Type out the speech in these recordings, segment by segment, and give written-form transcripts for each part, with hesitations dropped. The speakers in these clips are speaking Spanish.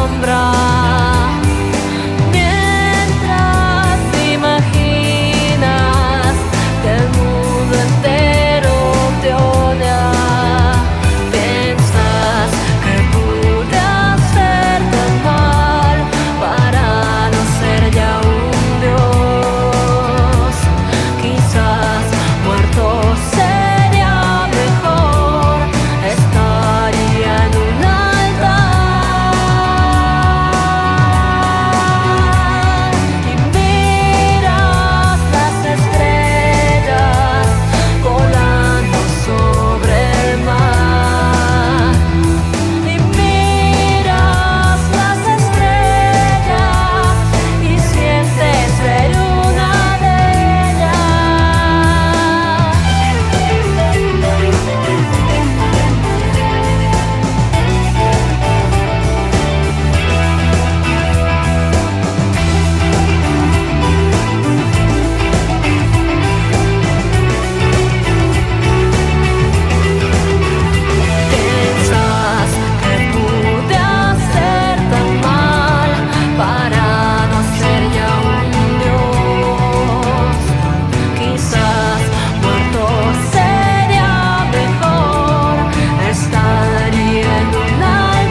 sombra. Mientras imaginas que el mundo entero te odia, piensas que pude hacerte mal para no ser ya un dios. Quizás muerto sería mejor, estaría en un altar. Y miras las estrellas volando sobre el mar. Y miras las estrellas y sientes ser una de Piensas que pude hacerte mal para no ser ya un dios. Quizás muerto sería mejor, estaría en un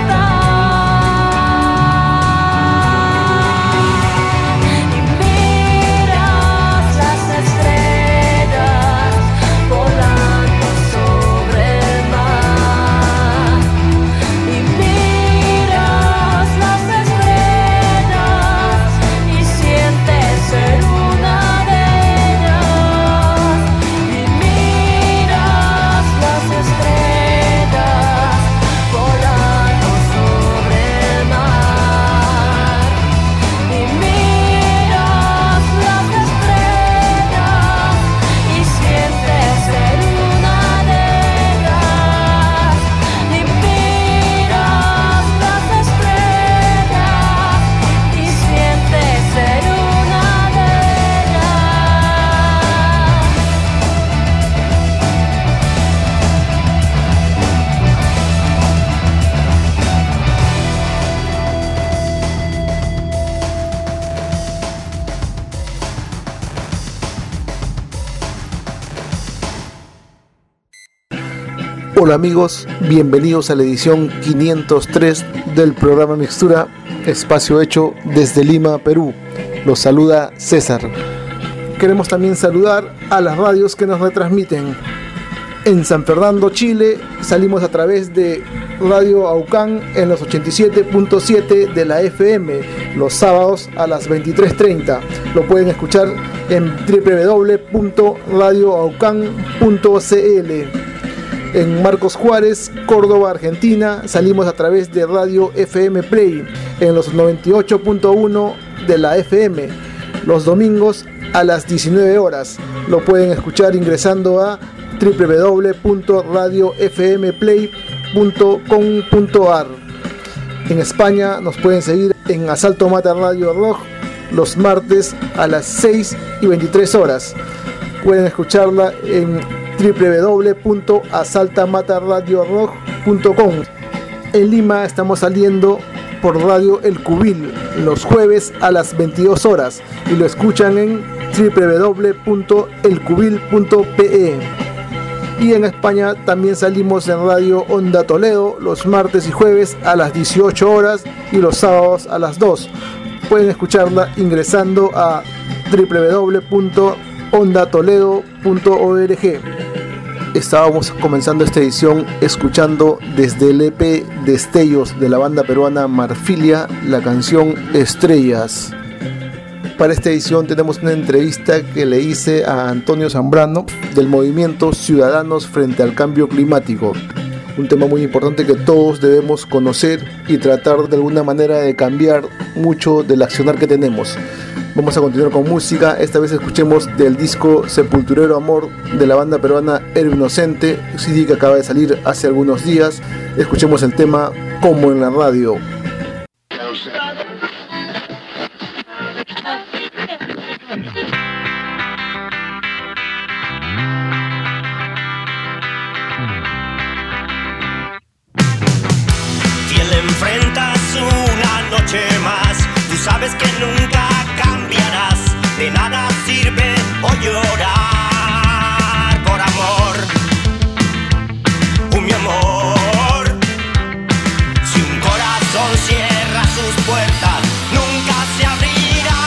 altar. Y miras las estrellas volando sobre el mar. Y miras las estrellas y sientes ser una de ellas. Y miras las estrellas volando sobre el mar. Y miras las estrellas y sientes ser una de ellas. Y miras las estrellas y sientes ser una de Hola amigos, bienvenidos a la edición 503 del programa Mixtura, espacio hecho desde Lima, Perú. Los saluda César. Queremos también saludar a las radios que nos retransmiten. En San Fernando, Chile, salimos a través de Radio Aucán en los 87.7 de la FM, los sábados a las 23:30. Lo pueden escuchar en www.radioaucán.cl. En Marcos Juárez, Córdoba, Argentina, salimos a través de Radio FM Play en los 98.1 de la FM, los domingos a las 19 horas. Lo pueden escuchar ingresando a www.radiofmplay.com.ar. En España nos pueden seguir en Asalto Mata Radio Rock los martes a las 6 y 23 horas. Pueden escucharla en www.asaltamataradiorock.com. En Lima estamos saliendo por Radio El Cubil los jueves a las 22 horas y lo escuchan en www.elcubil.pe. Y en España también salimos en Radio Onda Toledo los martes y jueves a las 18 horas y los sábados a las 2. Pueden escucharla ingresando a www.ondatoledo.org. Estábamos comenzando esta edición escuchando desde el EP Destellos de la banda peruana Marfilia la canción Estrellas. Para esta edición tenemos una entrevista que le hice a Antonio Zambrano del movimiento Ciudadanos frente al Cambio Climático. Un tema muy importante que todos debemos conocer y tratar de alguna manera de cambiar mucho del accionar que tenemos. Vamos a continuar con música. Esta vez escuchemos del disco Sepulturero Amor de la banda peruana Héroe Inocente, CD que acaba de salir hace algunos días. Escuchemos el tema Como en la Radio. Fiel enfrentas una noche más. Tú sabes que nunca cambiarás. De nada sirve hoy llorar por amor. Mi amor, si un corazón cierra sus puertas, nunca se abrirá.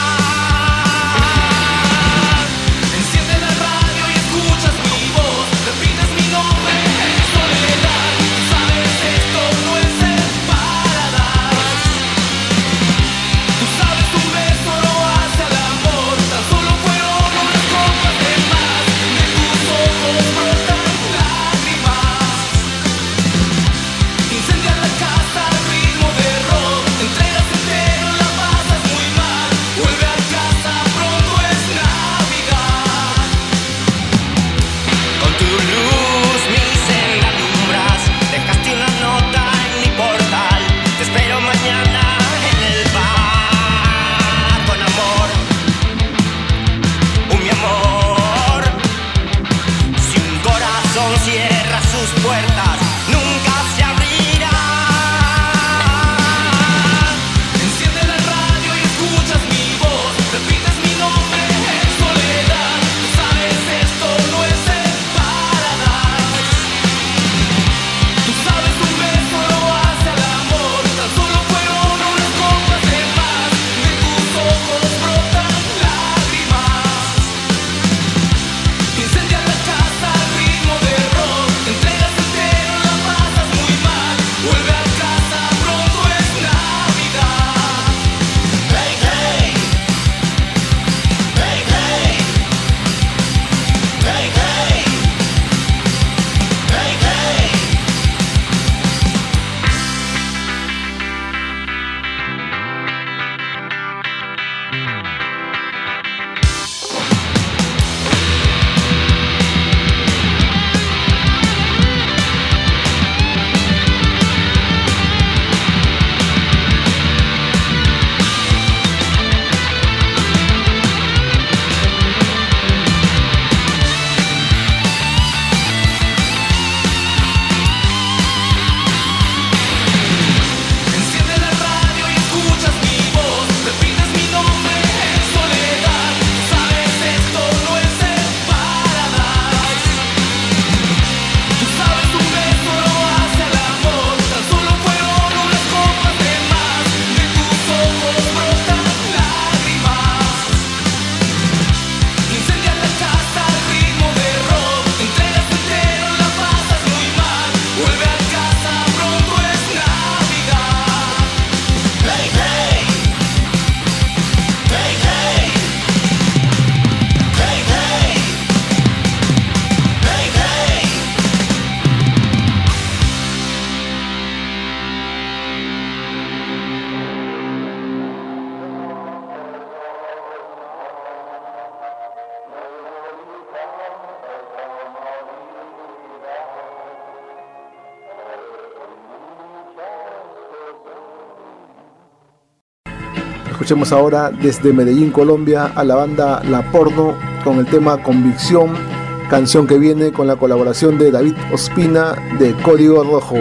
Enciende la radio y escuchas mi voz, repites mi nombre en soledad. Tú sabes esto no es el paradise. Tú sabes un beso no hace al amor, tan solo fueron unas copas de más. De tus ojos brotan lágrimas. Incendia la casa al ritmo de rock. Entregas entero, la pasas muy mal. Vuelve a casa, pronto es Navidad. Con tu luz mi senda alumbras. Dejaste una nota en mi portal. Te espero mañana en el bar. Con amor, mi amor. Si un corazón cierra sus puertas, nunca se abrirá. Enciende la radio y escuchas mi voz, repites mi nombre en soledad. Tú sabes esto no es el paradise. Tú sabes un beso no hace al amor, tan solo fueron unas copas de más. De tus ojos brotan lágrimas. Incendia la casa al ritmo de rock. Entregas entero, la pasas muy mal. Vuelve a casa, pronto es Navidad. Hey, hey. Hey, hey. Hey, hey. Hey, hey. Enciende la radio y escuchas mi voz, repites mi nombre en soledad. Tú sabes esto no es el paradise. Tú sabes un beso no hace al amor, tan solo fueron unas copas de más. De tus ojos brotan lágrimas. Incendia la casa al ritmo de rock. Entregas entero, la pasas muy mal. Vuelve a casa, pronto es Navidad. Hey, hey. Hey, hey. Hey, hey. Hey, hey. Escuchemos ahora desde Medellín, Colombia, a la banda La Porno con el tema Convicción, canción que viene con la colaboración de David Ospina de Código Rojo.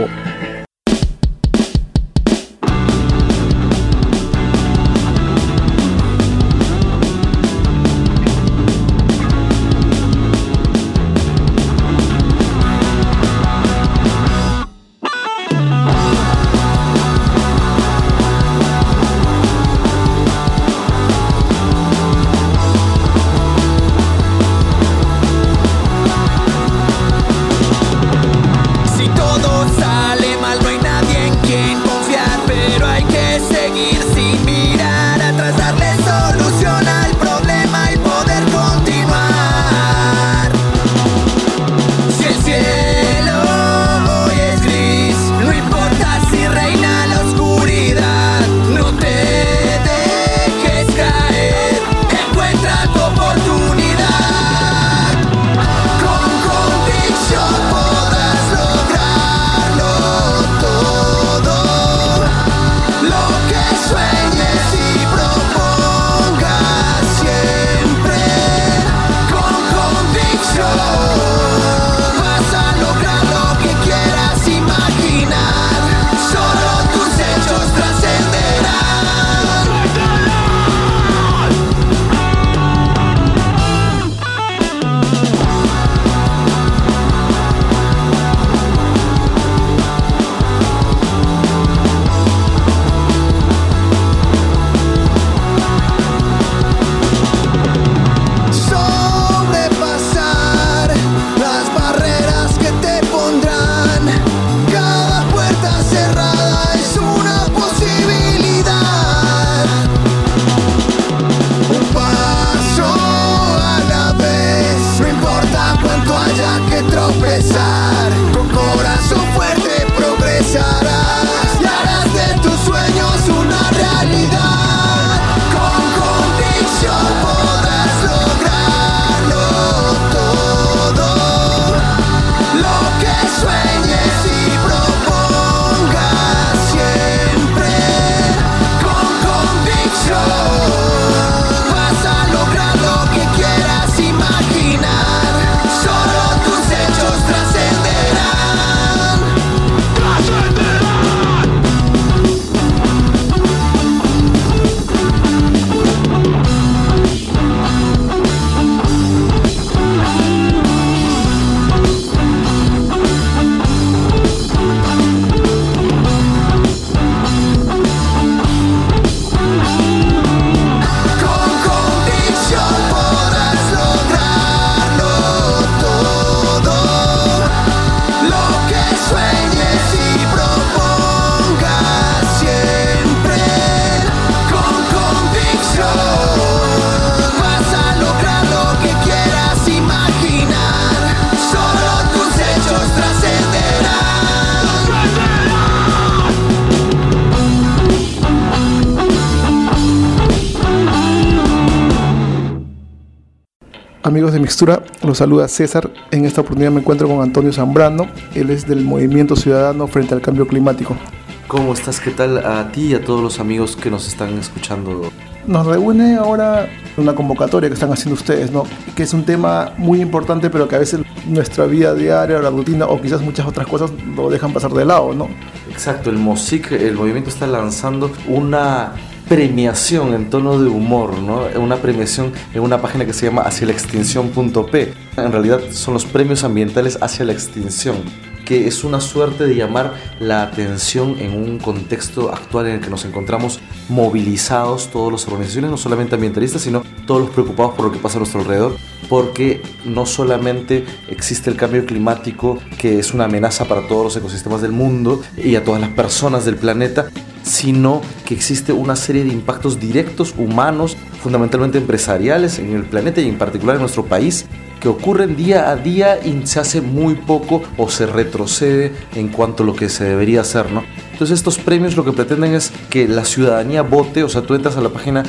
Si todo sale mal, no hay nadie en quien confiar, pero hay que seguir sin mirar atrás, darle solución al problema y poder continuar. Si el cielo hoy es gris, no importa si reina la oscuridad, no te dejes caer, encuentra tu oportunidad. Con convicción podrás lograrlo todo, lo que sueñes amigos de Mixtura? Los saluda César. En esta oportunidad me encuentro con Antonio Zambrano. Él es del Movimiento Ciudadano frente al Cambio Climático. ¿Cómo estás? ¿Qué tal a ti y a todos los amigos que nos están escuchando? Nos reúne ahora una convocatoria que están haciendo ustedes, ¿no? Que es un tema muy importante, pero que a veces nuestra vida diaria, la rutina o quizás muchas otras cosas lo dejan pasar de lado, ¿no? Exacto, el MOSIC, el movimiento, está lanzando una premiación en tono de humor, ¿no? Una premiación en una página que se llama hacialaextinción.p. En realidad son los premios ambientales hacia la extinción, que es una suerte de llamar la atención en un contexto actual en el que nos encontramos movilizados todas las organizaciones, no solamente ambientalistas, sino todos los preocupados por lo que pasa a nuestro alrededor, porque no solamente existe el cambio climático, que es una amenaza para todos los ecosistemas del mundo y a todas las personas del planeta, sino que existe una serie de impactos directos, humanos, fundamentalmente empresariales en el planeta y en particular en nuestro país, que ocurren día a día y se hace muy poco o se retrocede en cuanto a lo que se debería hacer, ¿no? Entonces estos premios lo que pretenden es que la ciudadanía vote, o sea, tú entras a la página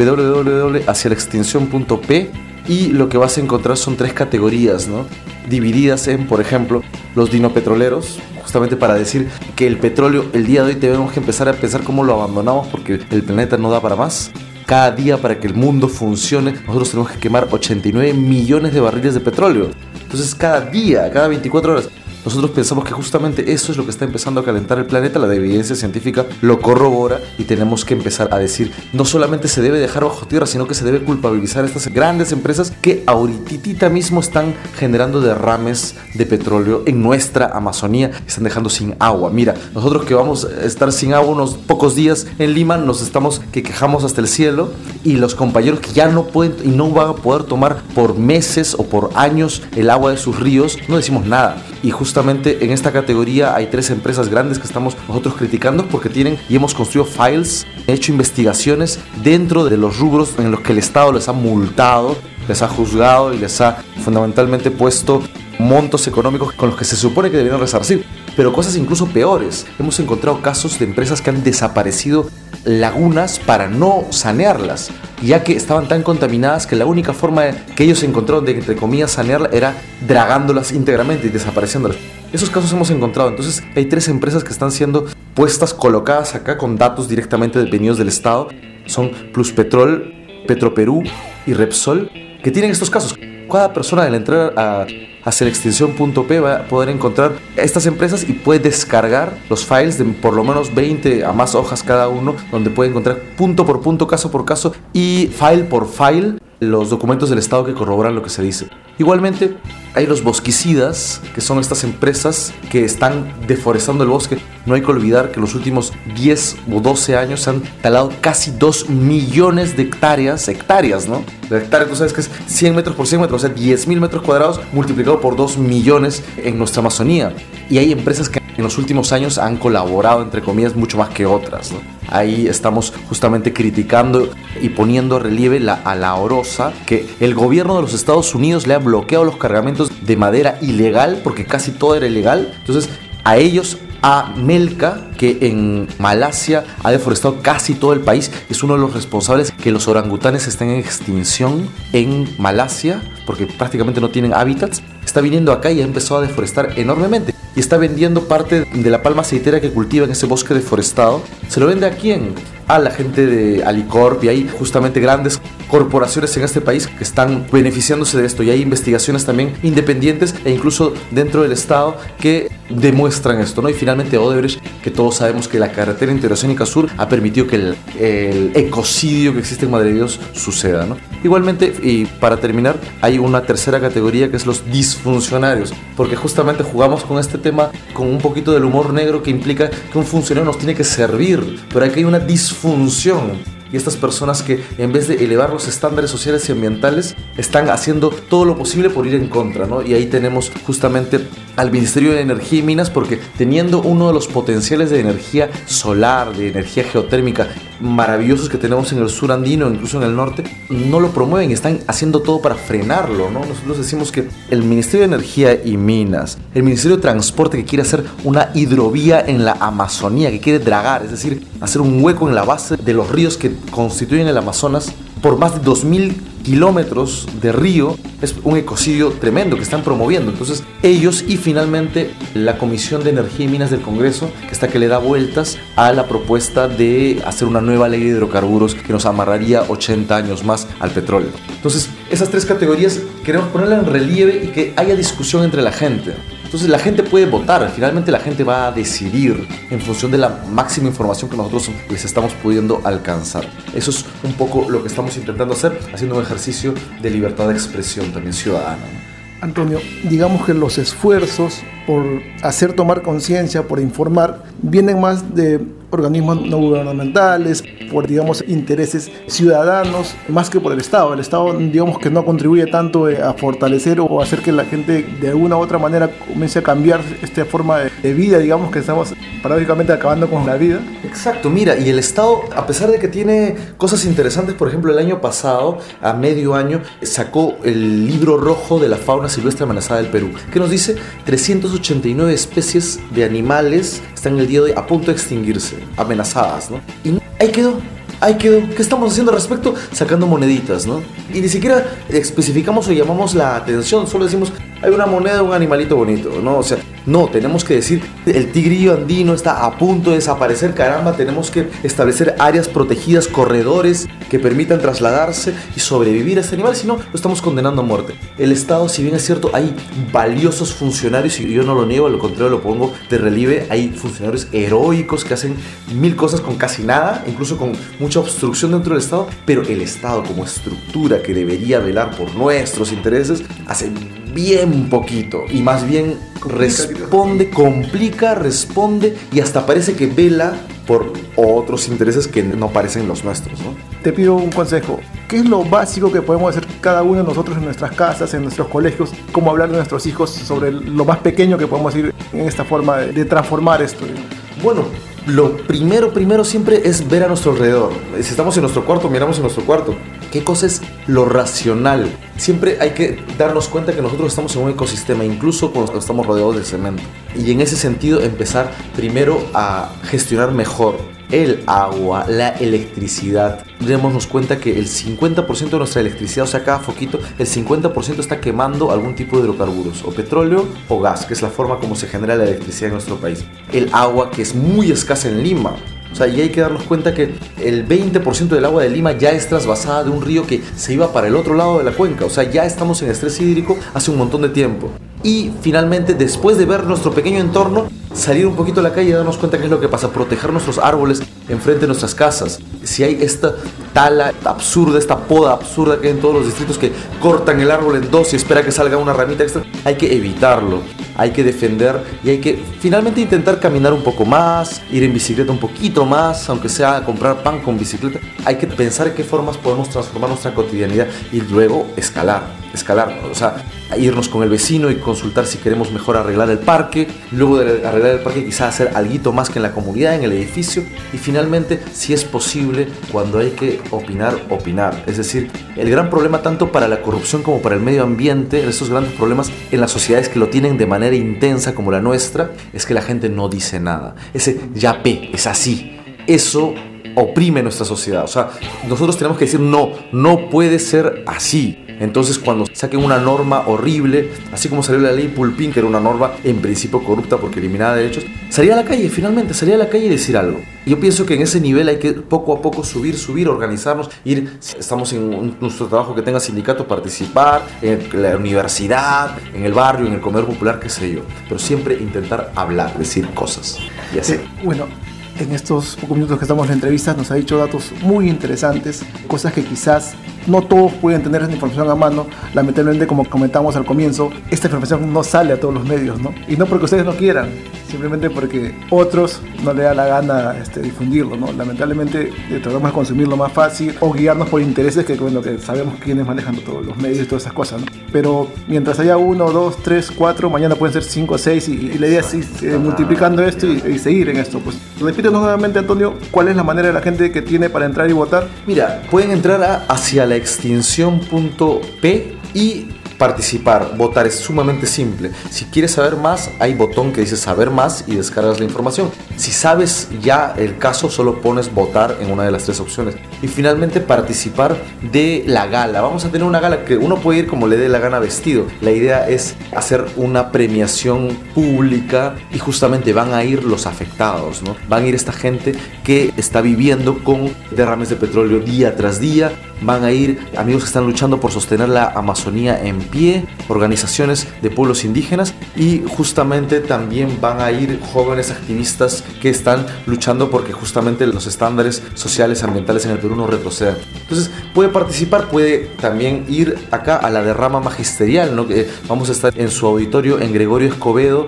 www.hacialaextinción.p y lo que vas a encontrar son 3 categorías, ¿no? Divididas en, por ejemplo, los dinopetroleros, justamente para decir que el petróleo, el día de hoy tenemos que empezar a pensar cómo lo abandonamos porque el planeta no da para más. Cada día, para que el mundo funcione, nosotros tenemos que quemar 89 millones de barriles de petróleo. Entonces cada día, cada 24 horas, nosotros pensamos que justamente eso es lo que está empezando a calentar el planeta. La evidencia científica lo corrobora y tenemos que empezar a decir, no solamente se debe dejar bajo tierra, sino que se debe culpabilizar a estas grandes empresas que ahorita mismo están generando derrames de petróleo en nuestra Amazonía, están dejando sin agua. Mira, nosotros que vamos a estar sin agua unos pocos días en Lima, nos estamos que quejamos hasta el cielo, y los compañeros que ya no pueden y no van a poder tomar por meses o por años el agua de sus ríos, no decimos nada. Y justamente en esta categoría hay 3 empresas grandes que estamos nosotros criticando porque tienen y hemos construido files, hecho investigaciones dentro de los rubros en los que el Estado les ha multado, les ha juzgado y les ha fundamentalmente puesto montos económicos con los que se supone que deberían resarcir. Pero cosas incluso peores. Hemos encontrado casos de empresas que han desaparecido lagunas para no sanearlas, ya que estaban tan contaminadas que la única forma que ellos encontraron de, entre comillas, sanearlas era dragándolas íntegramente y desapareciéndolas. Esos casos hemos encontrado. Entonces hay 3 empresas que están siendo puestas, colocadas acá con datos directamente venidos del Estado. Son Pluspetrol, Petroperú y Repsol, que tienen estos casos. Cada persona al entrar a hacialaextinción.p va a poder encontrar estas empresas y puede descargar los files de por lo menos 20 a más hojas cada uno, donde puede encontrar punto por punto, caso por caso y file por file los documentos del Estado que corroboran lo que se dice. Igualmente hay los bosquicidas, que son estas empresas que están deforestando el bosque. No hay que olvidar que en los últimos 10 o 12 años se han talado casi 2 millones de hectáreas, ¿no? La hectárea, tú sabes que es 100 metros por 100 metros, o sea, 10.000 metros cuadrados multiplicado por 2 millones en nuestra Amazonía. Y hay empresas que en los últimos años han colaborado, entre comillas, mucho más que otras, ¿no? Ahí estamos justamente criticando y poniendo a relieve a la Orosa, que el gobierno de los Estados Unidos le ha bloqueado los cargamentos de madera ilegal, porque casi todo era ilegal. Entonces a ellos, a Melca, que en Malasia ha deforestado casi todo el país, es uno de los responsables que los orangutanes estén en extinción en Malasia, porque prácticamente no tienen hábitats. Está viniendo acá y ha empezado a deforestar enormemente. Y está vendiendo parte de la palma aceitera que cultiva en ese bosque deforestado. ¿Se lo vende a quién? A la gente de Alicorp, y hay justamente grandes corporaciones en este país que están beneficiándose de esto, y hay investigaciones también independientes e incluso dentro del Estado que demuestran esto, ¿no? Y finalmente Odebrecht, que todos sabemos que la carretera interoceánica sur ha permitido que el ecocidio que existe en Madre de Dios suceda, ¿no? Igualmente, y para terminar, hay una tercera categoría que es los disfuncionarios, porque justamente jugamos con este tema con un poquito del humor negro que implica que un funcionario nos tiene que servir, pero aquí hay una disfunción. Y estas personas que en vez de elevar los estándares sociales y ambientales están haciendo todo lo posible por ir en contra, ¿no? Y ahí tenemos justamente al Ministerio de Energía y Minas, porque teniendo uno de los potenciales de energía solar, de energía geotérmica maravillosos que tenemos en el sur andino, incluso en el norte, no lo promueven y están haciendo todo para frenarlo, ¿no? Nosotros decimos que el Ministerio de Energía y Minas, el Ministerio de Transporte, que quiere hacer una hidrovía en la Amazonía, que quiere dragar, es decir, hacer un hueco en la base de los ríos que constituyen el Amazonas, por más de 2000 kilómetros de río. Es un ecocidio tremendo que están promoviendo. Entonces ellos y finalmente la Comisión de Energía y Minas del Congreso, que le da vueltas a la propuesta de hacer una nueva ley de hidrocarburos que nos amarraría 80 años más al petróleo. Entonces esas tres categorías queremos ponerlas en relieve y que haya discusión entre la gente. Entonces la gente puede votar, finalmente la gente va a decidir en función de la máxima información que nosotros les estamos pudiendo alcanzar. Eso es un poco lo que estamos intentando hacer, haciendo un ejercicio de libertad de expresión también ciudadana, ¿no? Antonio, digamos que los esfuerzos por hacer tomar conciencia, por informar, vienen más de organismos no gubernamentales, por, digamos, intereses ciudadanos, más que por el Estado. El Estado, digamos, que no contribuye tanto a fortalecer o hacer que la gente de alguna u otra manera comience a cambiar esta forma de vida, digamos, que estamos paradójicamente acabando con la vida. Exacto, mira, y el Estado, a pesar de que tiene cosas interesantes, por ejemplo, el año pasado, a medio año, sacó el libro rojo de la fauna silvestre amenazada del Perú, que nos dice 389 especies de animales están en el día de hoy a punto de extinguirse, amenazadas, ¿no? Y ahí quedó. ¿Qué estamos haciendo al respecto? Sacando moneditas, ¿no? Y ni siquiera especificamos o llamamos la atención, solo decimos, hay una moneda de un animalito bonito, ¿no? O sea, no, tenemos que decir, el tigrillo andino está a punto de desaparecer, caramba, tenemos que establecer áreas protegidas, corredores que permitan trasladarse y sobrevivir a este animal, si no, lo estamos condenando a muerte. El Estado, si bien es cierto, hay valiosos funcionarios, y yo no lo niego, al contrario lo pongo de relieve, hay funcionarios heroicos que hacen mil cosas con casi nada, incluso con mucha obstrucción dentro del Estado, pero el Estado como estructura que debería velar por nuestros intereses, hace bien poquito y más bien complica, responde y hasta parece que vela por otros intereses que no parecen los nuestros, ¿no? Te pido un consejo. ¿Qué es lo básico que podemos hacer cada uno de nosotros en nuestras casas, en nuestros colegios? ¿Cómo hablar de nuestros hijos sobre lo más pequeño que podemos ir en esta forma de transformar esto? Bueno, lo primero siempre es ver a nuestro alrededor. Si estamos en nuestro cuarto, miramos en nuestro cuarto. ¿Qué cosa es lo racional? Siempre hay que darnos cuenta que nosotros estamos en un ecosistema, incluso cuando estamos rodeados de cemento. Y en ese sentido empezar primero a gestionar mejor el agua, la electricidad. Démonos cuenta que el 50% de nuestra electricidad, o sea, cada foquito, el 50% está quemando algún tipo de hidrocarburos, o petróleo o gas, que es la forma como se genera la electricidad en nuestro país. El agua, que es muy escasa en Lima. O sea, y hay que darnos cuenta que el 20% del agua de Lima ya es trasvasada de un río que se iba para el otro lado de la cuenca. O sea, ya estamos en estrés hídrico hace un montón de tiempo. Y finalmente, después de ver nuestro pequeño entorno, salir un poquito a la calle y darnos cuenta qué es lo que pasa, proteger nuestros árboles enfrente de nuestras casas. Si hay esta tala absurda, esta poda absurda que hay en todos los distritos que cortan el árbol en dos y espera que salga una ramita extra, hay que evitarlo, hay que defender y hay que finalmente intentar caminar un poco más, ir en bicicleta un poquito más, aunque sea a comprar pan con bicicleta. Hay que pensar en qué formas podemos transformar nuestra cotidianidad y luego escalar, o sea, irnos con el vecino y consultar si queremos mejor arreglar el parque, luego de arreglar el parque quizás hacer alguito más que en la comunidad, en el edificio, y finalmente, si es posible, cuando hay que opinar. Es decir, el gran problema tanto para la corrupción como para el medio ambiente, estos grandes problemas en las sociedades que lo tienen de manera intensa como la nuestra, es que la gente no dice nada. Ese ya es así. Eso oprime nuestra sociedad. O sea, nosotros tenemos que decir no puede ser así. Entonces, cuando saquen una norma horrible, así como salió la ley Pulpín, que era una norma en principio corrupta porque eliminaba derechos, salir a la calle y decir algo. Y yo pienso que en ese nivel hay que poco a poco subir, organizarnos, estamos en nuestro trabajo que tenga sindicato, participar, en la universidad, en el barrio, en el comedor popular, qué sé yo. Pero siempre intentar hablar, decir cosas y así. Bueno, en estos pocos minutos que estamos en la entrevista nos ha dicho datos muy interesantes, cosas que quizás no todos pueden tener esa información a mano. Lamentablemente, como comentamos al comienzo, esta información no sale a todos los medios, ¿no? Y no porque ustedes no quieran, simplemente porque otros no les da la gana difundirlo, ¿no? Lamentablemente tratamos de consumirlo más fácil o guiarnos por intereses que sabemos quiénes manejan todos los medios y todas esas cosas, ¿no? Pero mientras haya 1, 2, 3, 4, mañana pueden ser 5, 6 y la idea es ir multiplicando esto y seguir en esto. Pues repítenos nuevamente, Antonio, ¿cuál es la manera de la gente que tiene para entrar y votar? Mira, pueden entrar a hacialaextinción.p y participar, votar es sumamente simple. Si quieres saber más, hay botón que dice saber más y descargas la información. Si sabes ya el caso, solo pones votar en una de las 3 opciones. Y finalmente participar de la gala. Vamos a tener una gala que uno puede ir como le dé la gana vestido. La idea es hacer una premiación pública y justamente van a ir los afectados, ¿no? Van a ir esta gente que está viviendo con derrames de petróleo día tras día. Van a ir amigos que están luchando por sostener la Amazonía en pie, organizaciones de pueblos indígenas, y justamente también van a ir jóvenes activistas que están luchando porque justamente los estándares sociales ambientales en el Perú no retrocedan. Entonces puede participar, puede también ir acá a la derrama magisterial, ¿no? Vamos a estar en su auditorio en Gregorio Escobedo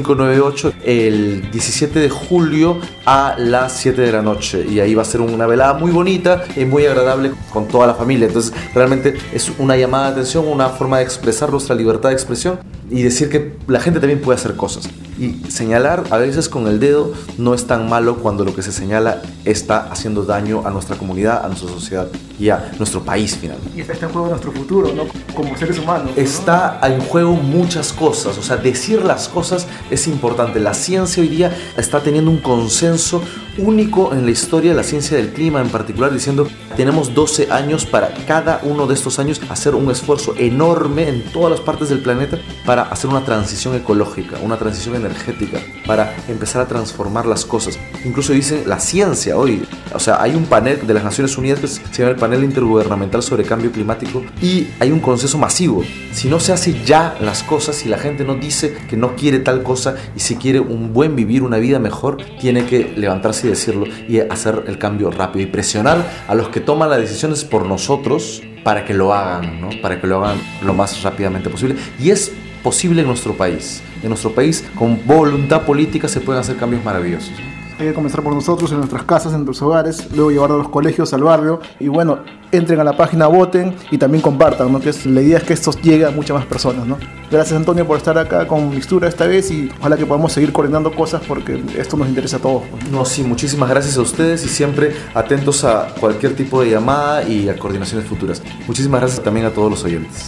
598 el 17 de julio a las 7 de la noche, y ahí va a ser una velada muy bonita y muy agradable con toda la familia. Entonces realmente es una llamada de atención, una forma de expresar nuestra libertad de expresión y decir que la gente también puede hacer cosas. Y señalar a veces con el dedo no es tan malo cuando lo que se señala está haciendo daño a nuestra comunidad, a nuestra sociedad y a nuestro país finalmente. Y está en juego nuestro futuro, ¿no? Como seres humanos, ¿no? Está en juego muchas cosas, o sea, decir las cosas es importante. La ciencia hoy día está teniendo un consenso único en la historia de la ciencia del clima en particular, diciendo tenemos 12 años para cada uno de estos años hacer un esfuerzo enorme en todas las partes del planeta para hacer una transición ecológica, una transición energética, para empezar a transformar las cosas. Incluso dicen la ciencia hoy, o sea, hay un panel de las Naciones Unidas que se llama el Panel Intergubernamental sobre Cambio Climático, y hay un consenso masivo. Si no se hace ya las cosas, si la gente no dice que no quiere tal cosa y si quiere un buen vivir, una vida mejor, tiene que levantarse y decirlo y hacer el cambio rápido y presionar a los que toman las decisiones por nosotros para que lo hagan, ¿no? Para que lo hagan lo más rápidamente posible. Y es posible en nuestro país. En nuestro país, con voluntad política, se pueden hacer cambios maravillosos. Hay que comenzar por nosotros, en nuestras casas, en nuestros hogares, luego llevarlo a los colegios, al barrio, y bueno, entren a la página, voten y también compartan, ¿no? La idea es que esto llegue a muchas más personas, ¿no? Gracias, Antonio, por estar acá con Mixtura esta vez, y ojalá que podamos seguir coordinando cosas porque esto nos interesa a todos, pues. No, sí, muchísimas gracias a ustedes y siempre atentos a cualquier tipo de llamada y a coordinaciones futuras. Muchísimas gracias también a todos los oyentes.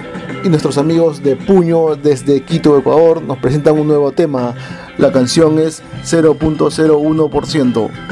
Y nuestros amigos de Puño desde Quito, Ecuador, nos presentan un nuevo tema. La canción es 0.01%.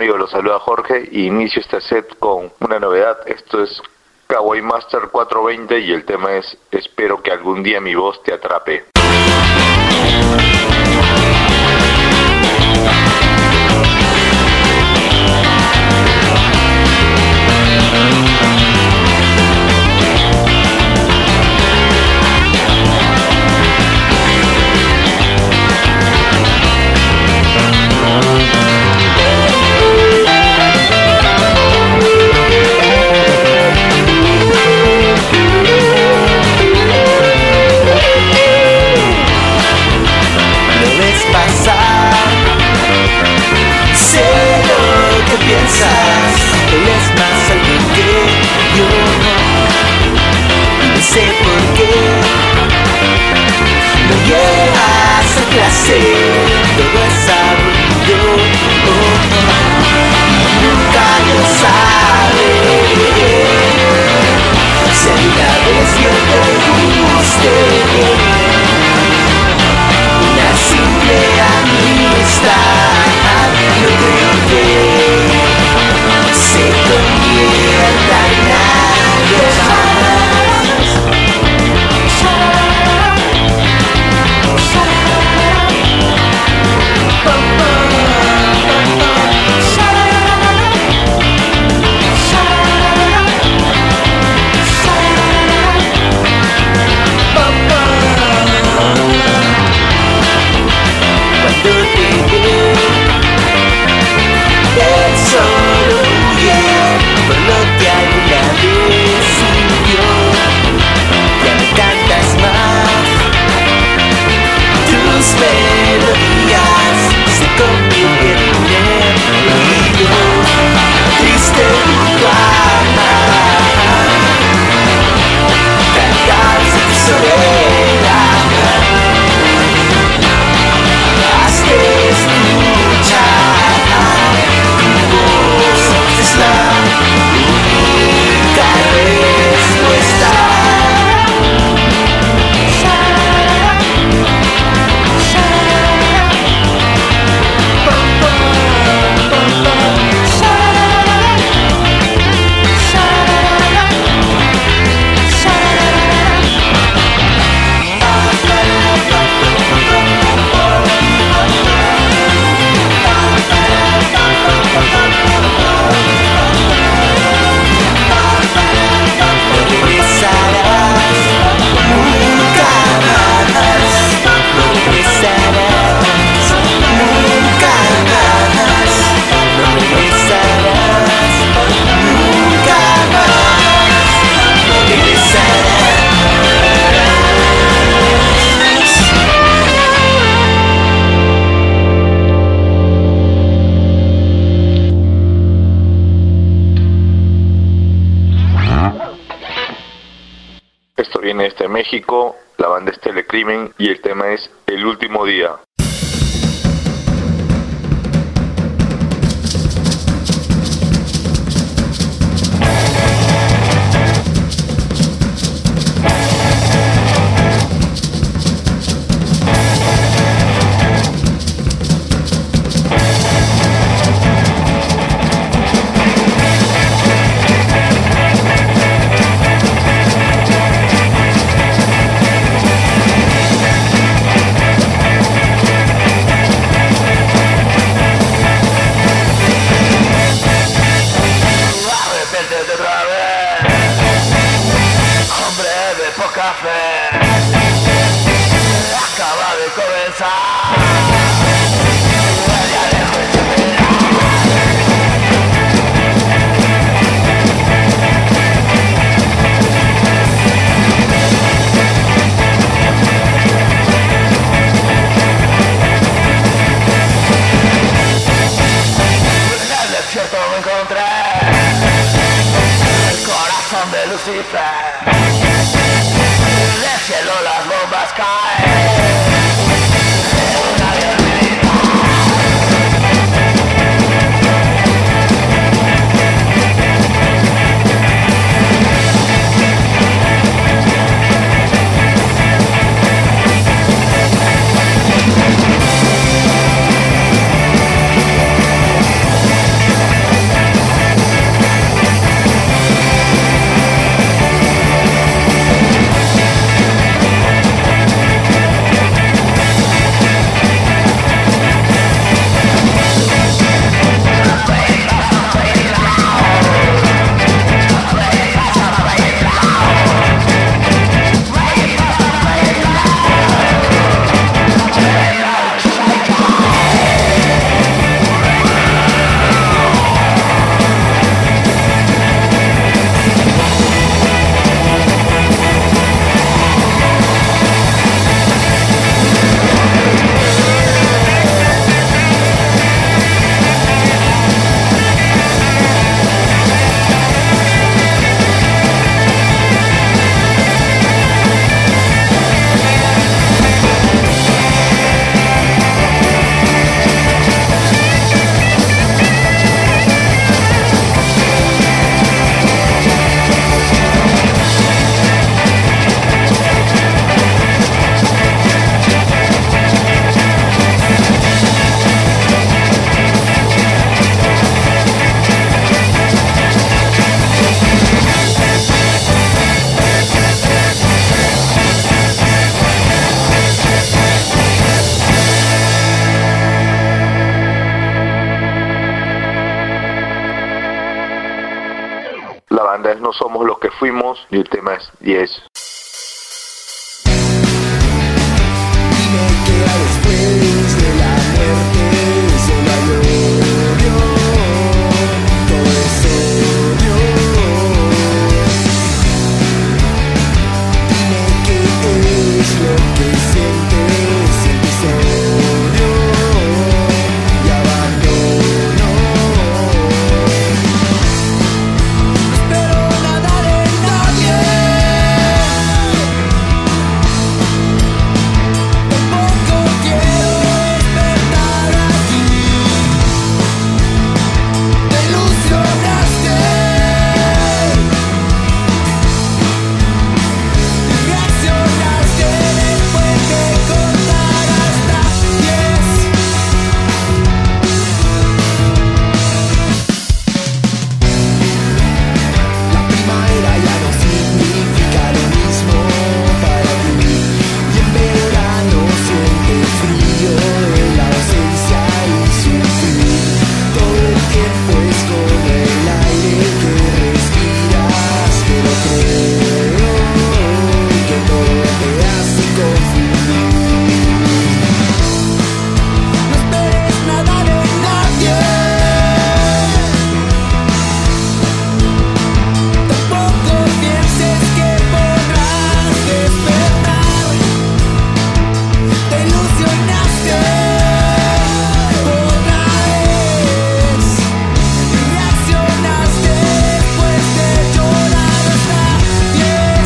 amigos? Los saluda Jorge y inicio este set con una novedad. Esto es Kawaii Master 420 y el tema es Espero que algún día mi voz te atrape. Él es más alguien que yo, no sé por qué no llegas a clase, todo es aburrido, nunca lo sabe. Si alguna vez yo te guste, una simple amistad, no creo que se convierta en algo más. Cuando te veo, él solo huye por lo que alguna vez sintió. Ya no cantas más, tus melodías se convierten en ruido, triste junto al mar, cantas en tu soledad. Hazte escuchar, tu voz es la única respuesta. Esto viene desde México, la banda es Telecrimen y el tema es El Último Día. vez no somos los que fuimos y el tema es 10. Dime qué hay después de la muerte, solo hay odio, todo es odio. Dime qué es lo que sientes odio y abandono. No espero nada de nadie. Tampoco quiero despertar aquí. Te ilusionaste y reaccionaste después de contar hasta 10. La primavera ya no significa lo mismo para ti. Y en verano sientes frío de la ausencia y sufrir. Todo el tiempo es como el aire que respiras, pero creo que todo te hace confundir. No esperes nada de nadie. Tampoco pienses que podrás despertar. Te ilusionaste otra vez y reaccionaste después de llorar hasta 10.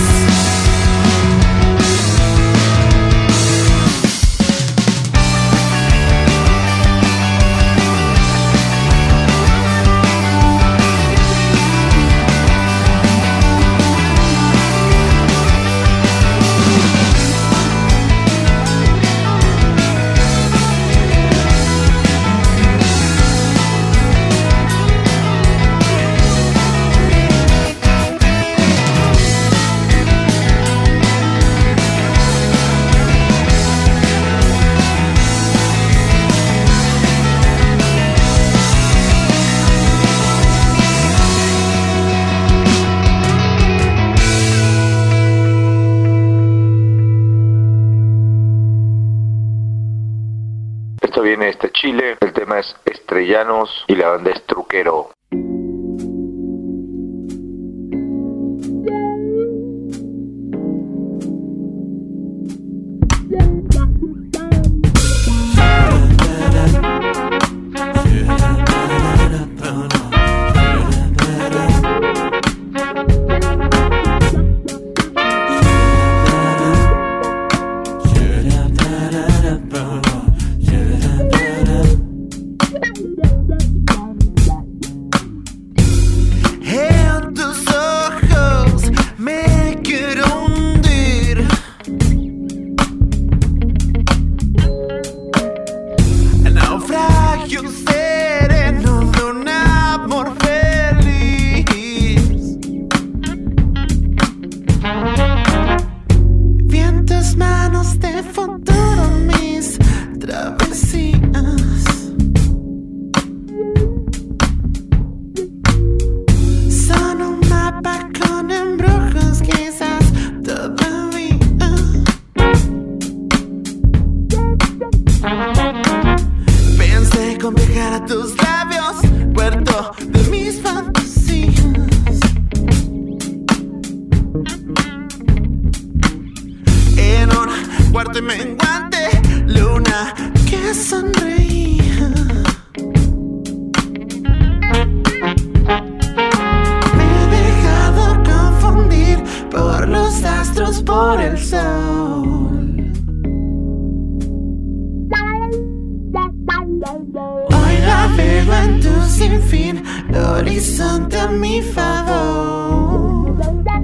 Esto viene desde Chile, el tema es Estrellanos y la banda es Truquero. En tus ojos me quiero hundir. Naufragio sereno de un amor feliz. Vi en tus manos de futuro mis travesías. Son un mapa con embrujos, quizás todavía. Pensé con viajar a tus labios, puerto de mis fantasías. En un cuarto menguante, luna que sonreía. Me he dejado confundir por los astros, por el sol. Hoy navego en tu sinfín, horizonte a mi favor.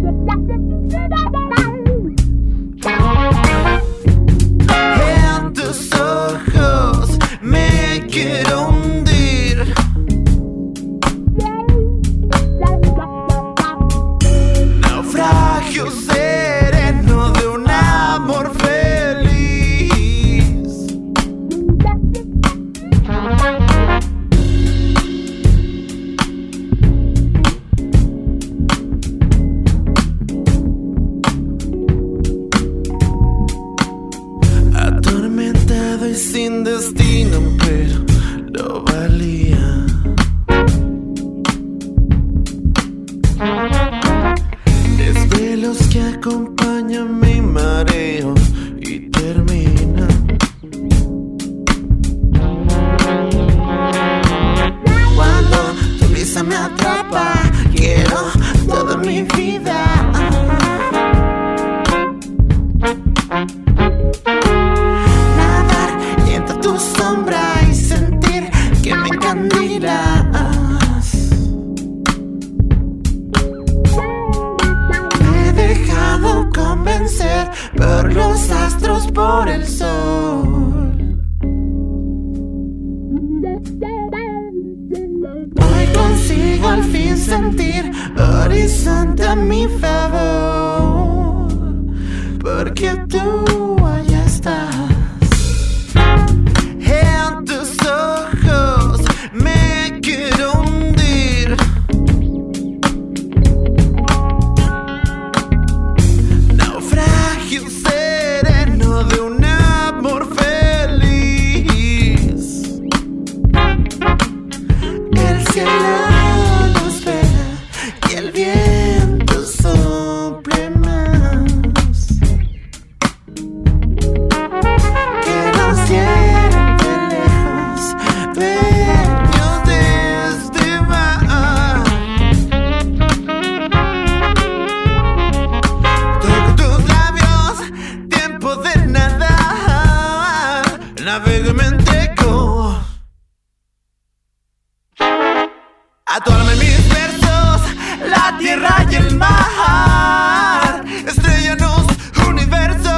En tus ojos me quiero hundir. Naufragio sereno de un amor feliz. y sin destino, pero lo valía. Desvelos que acompañan mi mareo y termina. Cuando tu brisa me atrapa, quiero toda mi vida. Nadar entre tu sombra y sentir que me encandilas. Me he dejado convencer por los astros, por el sol. Hoy consigo al fin sentir horizonte a mi favor, porque tú allá estás. En tus ojos me quiero hundir. Naufragio sereno de un amor feliz. El cielo nos espera y el viento sople más. Que nos lleve lejos, dueños de este mar. Toco tus labios, tiempo de nadar. Navego y me entrego. Atórame mis versos, la tierra y el mar. Estrellanos, universo.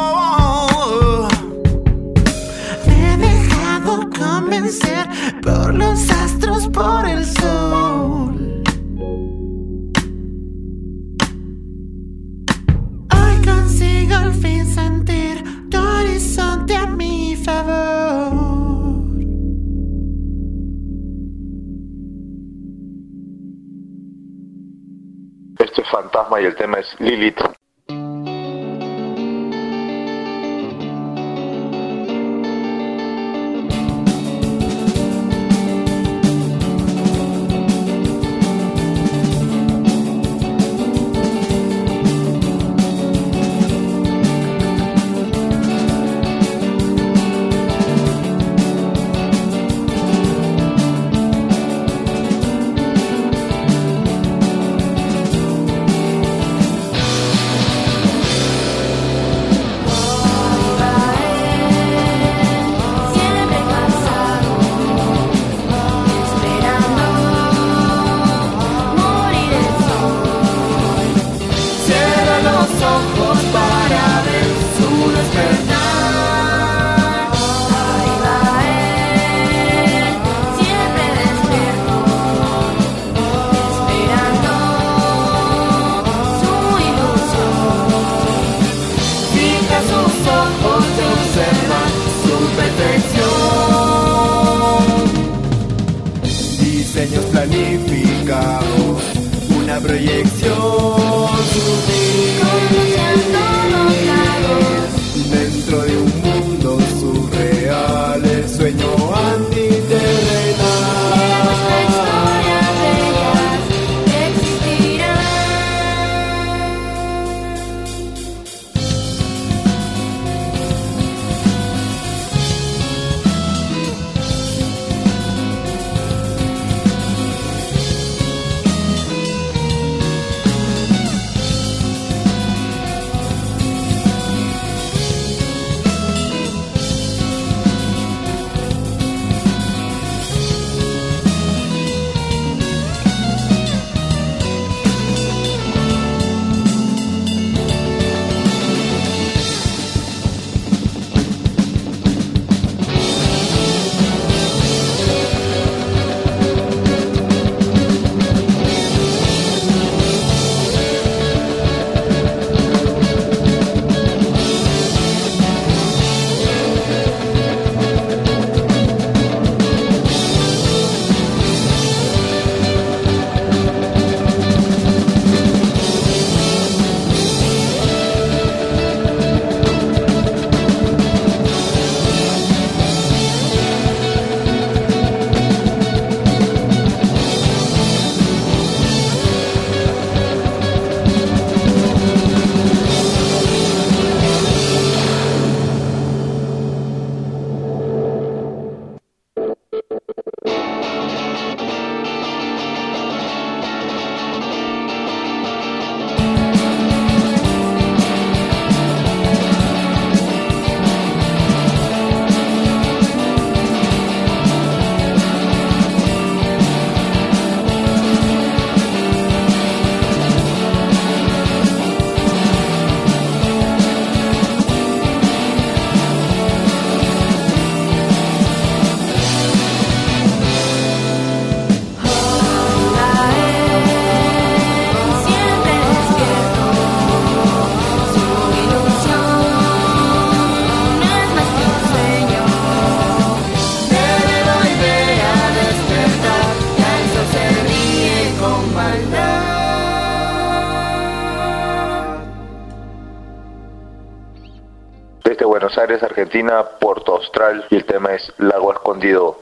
Me he dejado convencer por los astros, por el sol. Hoy consigo al fin sentir tu horizonte a mi favor. Este es Fantasma y el tema es Lilith. Buenos Aires, Argentina, Puerto Austral, y el tema es Lago Escondido.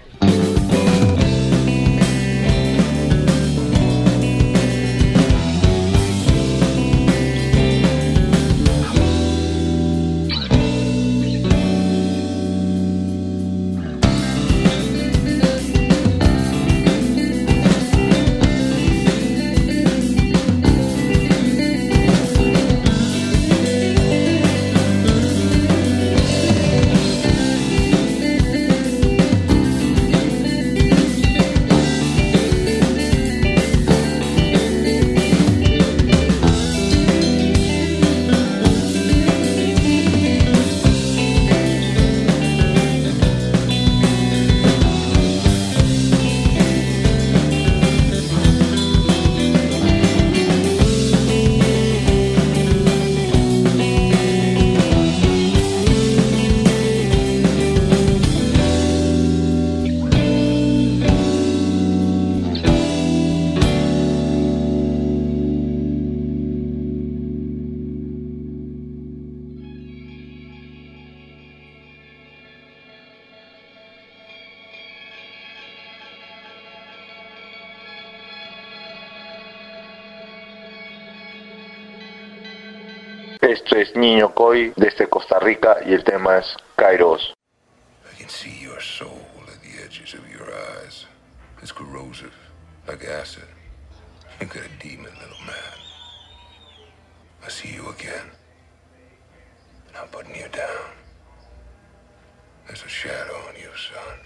Esto es Niño Coy desde Costa Rica y el tema es Kairos. I can see your soul at the edges of your eyes. It's corrosive, like acid. You got a demon, little man. I see you again. And I'm putting you down. There's a shadow on you, son.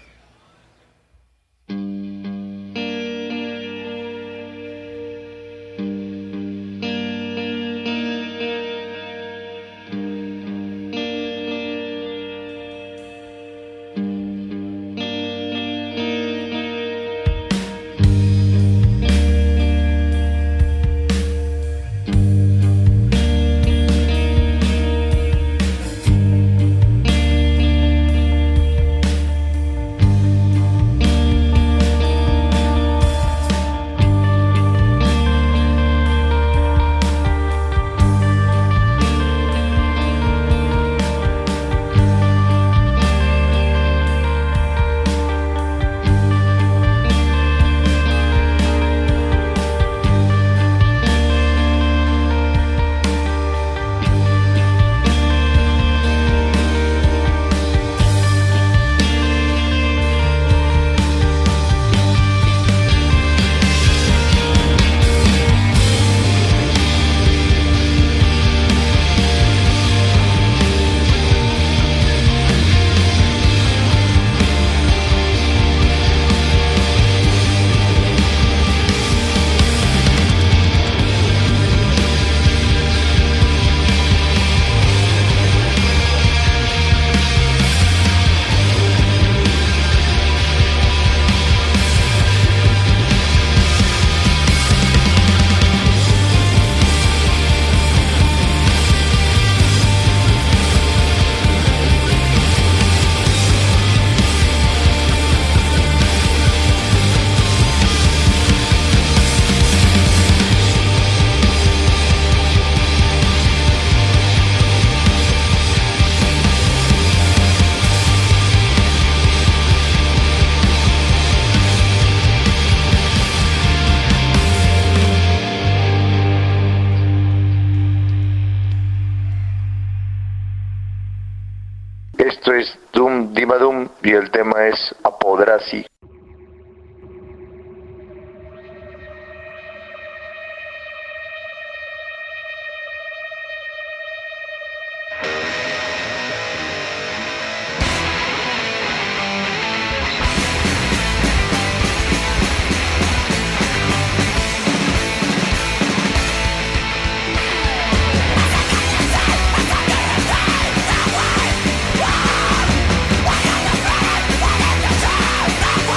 Esto es Doom Dimadum y el tema es Apodrasi. Wow.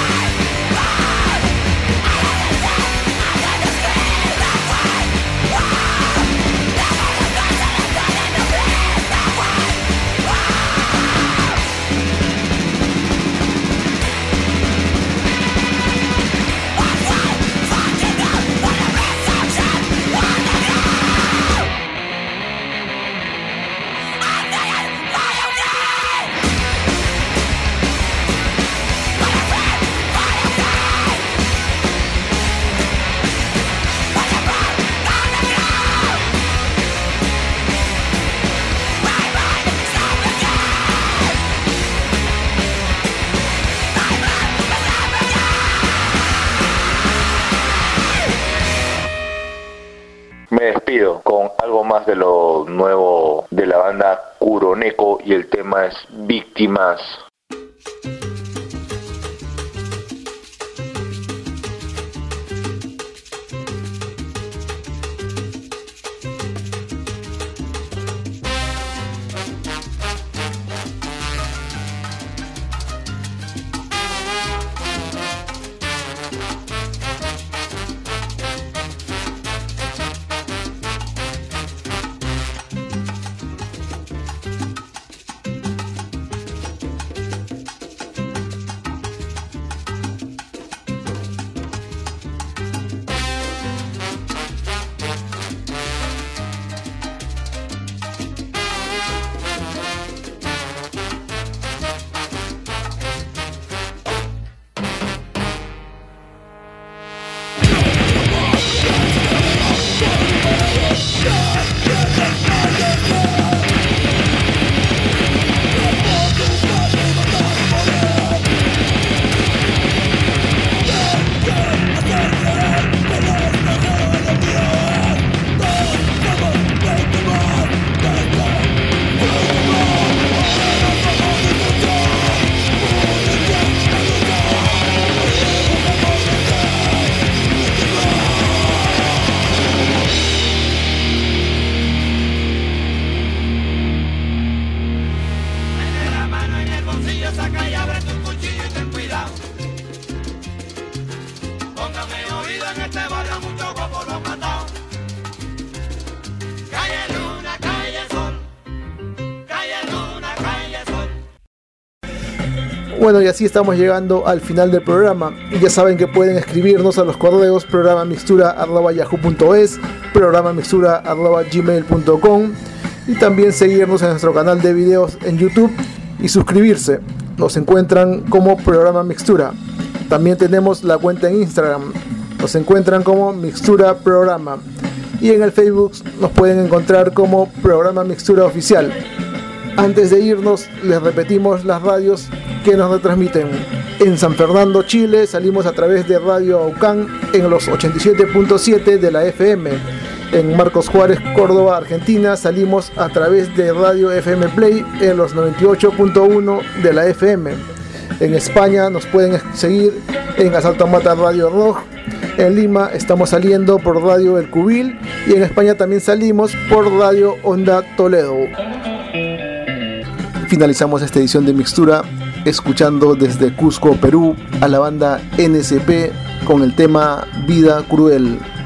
más de lo nuevo de la banda Kuroneko y el tema es Víctimas. Bueno, y así estamos llegando al final del programa. Ya saben que pueden escribirnos a los correos programamixtura@yahoo.es, programamixtura@gmail.com, y también seguirnos en nuestro canal de videos en YouTube y suscribirse. Nos encuentran como Programa Mixtura. También tenemos la cuenta en Instagram. Nos encuentran como Mixtura Programa. Y en el Facebook nos pueden encontrar como Programa Mixtura Oficial. Antes de irnos, les repetimos las radios que nos retransmiten. En San Fernando, Chile, salimos a través de Radio Aucán en los 87.7 de la FM. En Marcos Juárez, Córdoba, Argentina, salimos a través de Radio FM Play en los 98.1 de la FM. En España nos pueden seguir en Asalto Mata Radio Rock. En Lima estamos saliendo por Radio El Cubil y en España también salimos por Radio Onda Toledo. Finalizamos esta edición de Mixtura escuchando desde Cusco, Perú, a la banda NSP con el tema Vida Cruel.